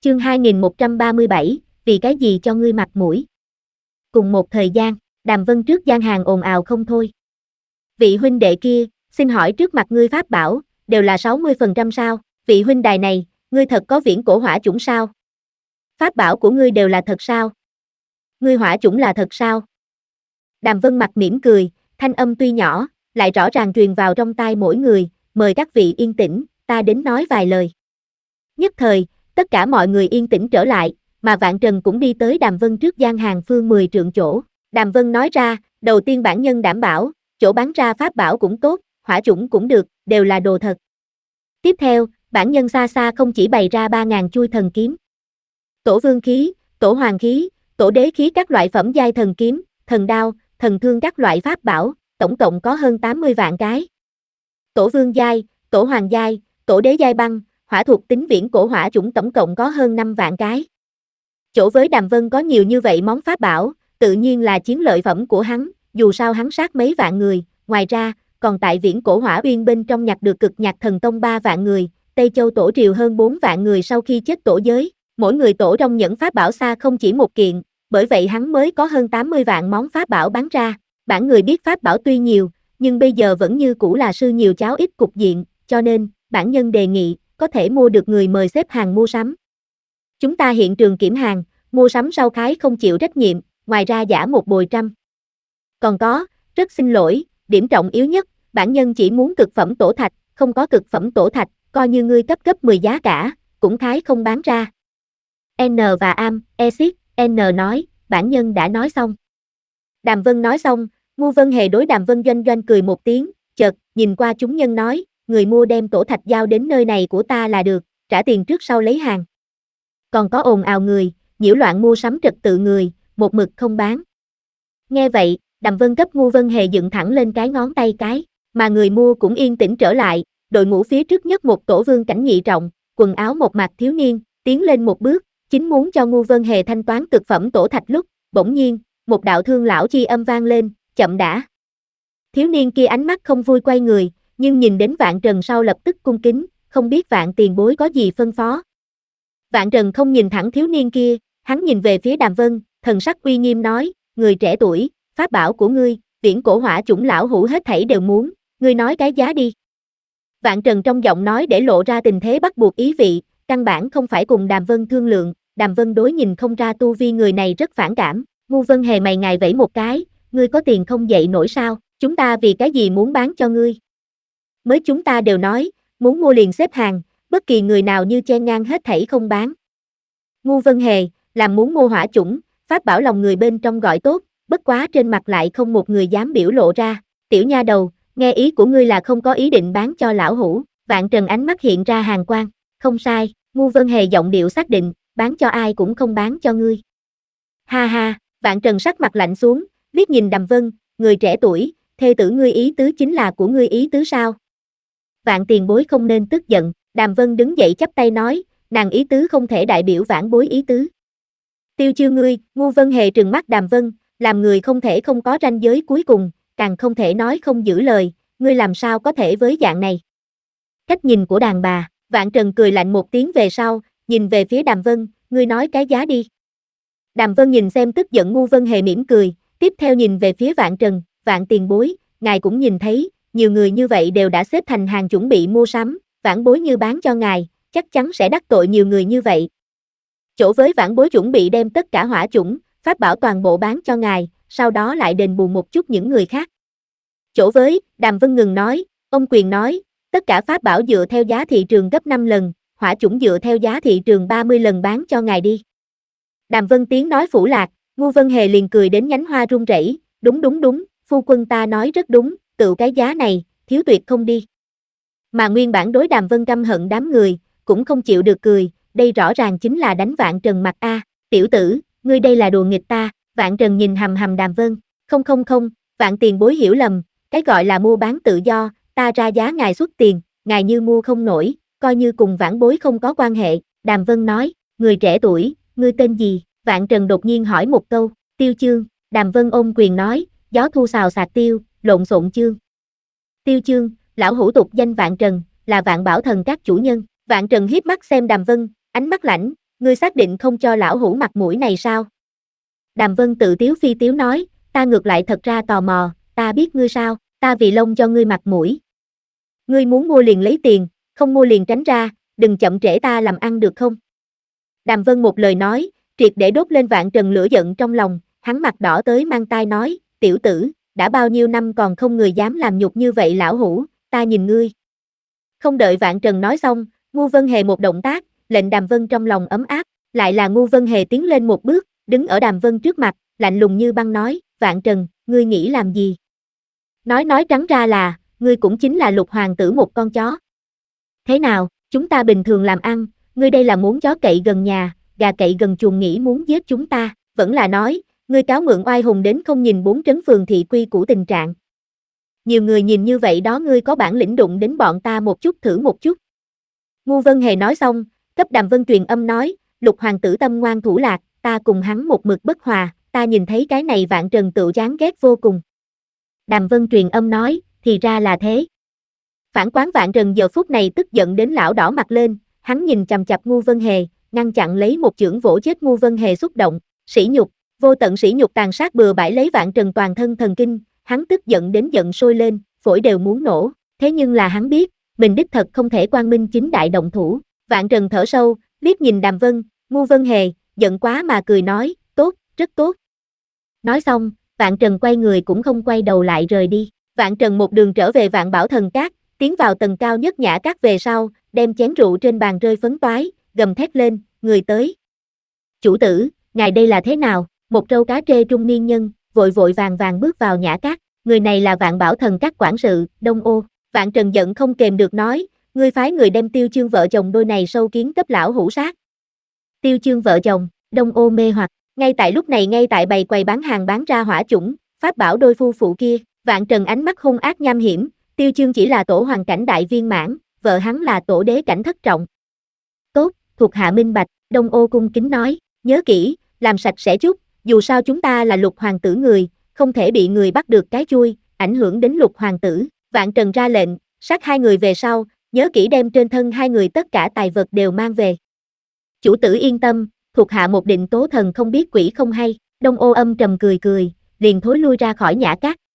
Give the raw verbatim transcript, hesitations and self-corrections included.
Chương hai nghìn một trăm ba mươi bảy, vì cái gì cho ngươi mặt mũi? Cùng một thời gian, Đàm Vân trước gian hàng ồn ào không thôi. Vị huynh đệ kia, xin hỏi trước mặt ngươi pháp bảo, đều là sáu mươi phần trăm sao? Vị huynh đài này, ngươi thật có viễn cổ hỏa chủng sao? Pháp bảo của ngươi đều là thật sao? Ngươi hỏa chủng là thật sao? Đàm Vân mặt mỉm cười, thanh âm tuy nhỏ, lại rõ ràng truyền vào trong tai mỗi người, mời các vị yên tĩnh, ta đến nói vài lời. Nhất thời, tất cả mọi người yên tĩnh trở lại, mà Vạn Trần cũng đi tới Đàm Vân trước gian hàng phương mười trượng chỗ. Đàm Vân nói ra, đầu tiên bản nhân đảm bảo, chỗ bán ra pháp bảo cũng tốt, hỏa chủng cũng được, đều là đồ thật. Tiếp theo, bản nhân xa xa không chỉ bày ra ba ngàn chuôi thần kiếm. Tổ vương khí, tổ hoàng khí, tổ đế khí các loại phẩm giai thần kiếm, thần đao, thần thương các loại pháp bảo, tổng cộng có hơn tám mươi vạn cái. Tổ vương giai, tổ hoàng giai, tổ đế giai băng, hỏa thuộc tính viễn cổ hỏa chủng tổng cộng có hơn năm vạn cái. Chỗ với Đàm Vân có nhiều như vậy món pháp bảo, tự nhiên là chiến lợi phẩm của hắn, dù sao hắn sát mấy vạn người, ngoài ra, còn tại viễn cổ hỏa uyên bên trong nhặt được cực nhạc thần tông ba vạn người, Tây Châu tổ triều hơn bốn vạn người sau khi chết tổ giới, mỗi người tổ trong những pháp bảo xa không chỉ một kiện, bởi vậy hắn mới có hơn tám mươi vạn món pháp bảo bán ra. Bản người biết pháp bảo tuy nhiều, nhưng bây giờ vẫn như cũ là sư nhiều cháu ít cục diện, cho nên, bản nhân đề nghị, có thể mua được người mời xếp hàng mua sắm. Chúng ta hiện trường kiểm hàng, mua sắm sau khái không chịu trách nhiệm, ngoài ra giả một bồi trăm. Còn có, rất xin lỗi, điểm trọng yếu nhất, bản nhân chỉ muốn cực phẩm tổ thạch, không có cực phẩm tổ thạch, coi như ngươi cấp gấp mười giá cả, cũng khái không bán ra. N và Am, Exit, N nói, bản nhân đã nói xong. Đàm Vân nói xong, Ngô Vân Hề đối Đàm Vân doanh doanh cười một tiếng, chợt, nhìn qua chúng nhân nói, người mua đem tổ thạch giao đến nơi này của ta là được, trả tiền trước sau lấy hàng. Còn có ồn ào người, nhiễu loạn mua sắm trật tự người, một mực không bán. Nghe vậy, Đàm Vân cấp Ngô Vân Hề dựng thẳng lên cái ngón tay cái, mà người mua cũng yên tĩnh trở lại, đội ngũ phía trước nhất một tổ vương cảnh nhị trọng, quần áo một mạc thiếu niên, tiến lên một bước, chính muốn cho Ngô Vân Hề thanh toán cực phẩm tổ thạch lúc, bỗng nhiên, một đạo thương lão chi âm vang lên, chậm đã. Thiếu niên kia ánh mắt không vui quay người, nhưng nhìn đến Vạn Trần sau lập tức cung kính, không biết Vạn tiền bối có gì phân phó. Vạn Trần không nhìn thẳng thiếu niên kia, hắn nhìn về phía Đàm Vân, thần sắc uy nghiêm nói, người trẻ tuổi, pháp bảo của ngươi, viễn cổ hỏa chủng lão hủ hết thảy đều muốn, ngươi nói cái giá đi. Vạn Trần trong giọng nói để lộ ra tình thế bắt buộc ý vị, căn bản không phải cùng Đàm Vân thương lượng, Đàm Vân đối nhìn không ra tu vi người này rất phản cảm, Ngô Vân Hề mày ngài vẫy một cái, ngươi có tiền không dậy nổi sao, chúng ta vì cái gì muốn bán cho ngươi. Mới chúng ta đều nói, muốn mua liền xếp hàng, bất kỳ người nào như chen ngang hết thảy không bán. Ngô Vân Hề, làm muốn mua hỏa chủng, pháp bảo lòng người bên trong gọi tốt, bất quá trên mặt lại không một người dám biểu lộ ra, tiểu nha đầu, nghe ý của ngươi là không có ý định bán cho lão hủ, Vạn Trần ánh mắt hiện ra hàn quang, không sai, Ngô Vân Hề giọng điệu xác định, bán cho ai cũng không bán cho ngươi. Ha ha, Vạn Trần sắc mặt lạnh xuống, liếc nhìn Đàm Vân, người trẻ tuổi, thê tử ngươi ý tứ chính là của ngươi ý tứ sao? Vạn tiền bối không nên tức giận, Đàm Vân đứng dậy chắp tay nói, nàng ý tứ không thể đại biểu vãn bối ý tứ. Tiêu chiêu ngươi, Ngô Vân Hề trừng mắt Đàm Vân, làm người không thể không có ranh giới cuối cùng, càng không thể nói không giữ lời, ngươi làm sao có thể với dạng này. Cách nhìn của đàn bà, Vạn Trần cười lạnh một tiếng về sau, nhìn về phía Đàm Vân, ngươi nói cái giá đi. Đàm Vân nhìn xem tức giận Ngô Vân Hề mỉm cười, tiếp theo nhìn về phía Vạn Trần, Vạn tiền bối, ngài cũng nhìn thấy, nhiều người như vậy đều đã xếp thành hàng chuẩn bị mua sắm, vãn bối như bán cho ngài, chắc chắn sẽ đắc tội nhiều người như vậy. Chỗ với vãn bối chuẩn bị đem tất cả hỏa chủng, pháp bảo toàn bộ bán cho ngài, sau đó lại đền bù một chút những người khác. Chỗ với, Đàm Vân ngừng nói, ông quyền nói, tất cả pháp bảo dựa theo giá thị trường gấp năm lần, hỏa chủng dựa theo giá thị trường ba mươi lần bán cho ngài đi. Đàm Vân tiếng nói phủ lạc, Ngô Vân Hề liền cười đến nhánh hoa run rẩy, đúng đúng đúng, phu quân ta nói rất đúng, tự cái giá này, thiếu tuyệt không đi. Mà nguyên bản đối Đàm Vân căm hận đám người, cũng không chịu được cười, đây rõ ràng chính là đánh Vạn Trần mặt a, tiểu tử, ngươi đây là đùa nghịch ta, Vạn Trần nhìn hầm hầm Đàm Vân, không không không, Vạn tiền bối hiểu lầm, cái gọi là mua bán tự do, ta ra giá ngài xuất tiền, ngài như mua không nổi, coi như cùng vãn bối không có quan hệ, Đàm Vân nói, người trẻ tuổi, ngươi tên gì, Vạn Trần đột nhiên hỏi một câu, Tiêu Chương, Đàm Vân ôm quyền nói, gió thu xào xạc tiêu, lộn xộn chương. Tiêu Chương, lão hủ tục danh Vạn Trần, là Vạn Bảo Thần các chủ nhân, Vạn Trần hiếp mắt xem Đàm Vân, ánh mắt lãnh, ngươi xác định không cho lão hủ mặt mũi này sao? Đàm Vân tự tiếu phi tiếu nói, ta ngược lại thật ra tò mò, ta biết ngươi sao, ta vì lông cho ngươi mặt mũi. Ngươi muốn mua liền lấy tiền, không mua liền tránh ra, đừng chậm trễ ta làm ăn được không? Đàm Vân một lời nói, triệt để đốt lên Vạn Trần lửa giận trong lòng, hắn mặt đỏ tới mang tai nói, tiểu tử, đã bao nhiêu năm còn không người dám làm nhục như vậy lão hủ, ta nhìn ngươi. Không đợi Vạn Trần nói xong, Ngu Vân Hề một động tác, lệnh Đàm Vân trong lòng ấm áp, lại là Ngu Vân Hề tiến lên một bước, đứng ở Đàm Vân trước mặt, lạnh lùng như băng nói, Vạn Trần, ngươi nghĩ làm gì? Nói nói trắng ra là, ngươi cũng chính là Lục hoàng tử một con chó. Thế nào, chúng ta bình thường làm ăn, ngươi đây là muốn chó cậy gần nhà, gà cậy gần chuồng nghĩ muốn giết chúng ta, vẫn là nói, ngươi cáo mượn oai hùng đến không nhìn bốn trấn phường thị quy củ tình trạng. Nhiều người nhìn như vậy đó ngươi có bản lĩnh đụng đến bọn ta một chút thử một chút. Ngu Vân Hề nói xong, cấp Đàm Vân truyền âm nói, Lục hoàng tử tâm ngoan thủ lạc, ta cùng hắn một mực bất hòa, ta nhìn thấy cái này Vạn Trần tựu chán ghét vô cùng. Đàm Vân truyền âm nói, thì ra là thế. Phản quán Vạn Trần giờ phút này tức giận đến lão đỏ mặt lên, hắn nhìn chằm chằm Ngu Vân Hề, ngăn chặn lấy một chưởng vỗ chết Ngu Vân Hề xúc động, sỉ nhục, vô tận sỉ nhục tàn sát bừa bãi lấy Vạn Trần toàn thân thần kinh, hắn tức giận đến giận sôi lên, phổi đều muốn nổ, thế nhưng là hắn biết, mình đích thật không thể quang minh chính đại động thủ. Vạn Trần thở sâu, liếc nhìn Đàm Vân, Ngu Vân Hề, giận quá mà cười nói, tốt, rất tốt. Nói xong, Vạn Trần quay người cũng không quay đầu lại rời đi. Vạn Trần một đường trở về Vạn Bảo Thần Các, tiến vào tầng cao nhất nhã các về sau, đem chén rượu trên bàn rơi phấn toái, gầm thét lên, người tới. Chủ tử, ngài đây là thế nào? Một trâu cá trê trung niên nhân, vội vội vàng vàng bước vào nhã các, người này là Vạn Bảo Thần Các quản sự, Đông Ô. Vạn Trần giận không kềm được nói, ngươi phái người đem Tiêu Chương vợ chồng đôi này sâu kiến cấp lão hủ sát. Tiêu Chương vợ chồng, Đông Ô mê hoặc, ngay tại lúc này ngay tại bày quầy bán hàng bán ra hỏa chủng, pháp bảo đôi phu phụ kia, Vạn Trần ánh mắt hung ác nham hiểm, Tiêu Chương chỉ là tổ hoàng cảnh đại viên mãn, vợ hắn là tổ đế cảnh thất trọng. Tốt, thuộc hạ minh bạch, Đông Ô cung kính nói, nhớ kỹ, làm sạch sẽ chút, dù sao chúng ta là Lục hoàng tử người, không thể bị người bắt được cái chui, ảnh hưởng đến Lục hoàng tử. Vạn Trần ra lệnh, sát hai người về sau, nhớ kỹ đem trên thân hai người tất cả tài vật đều mang về. Chủ tử yên tâm, thuộc hạ một định tố thần không biết quỷ không hay. Đông Ô âm trầm cười cười, liền thối lui ra khỏi nhã các,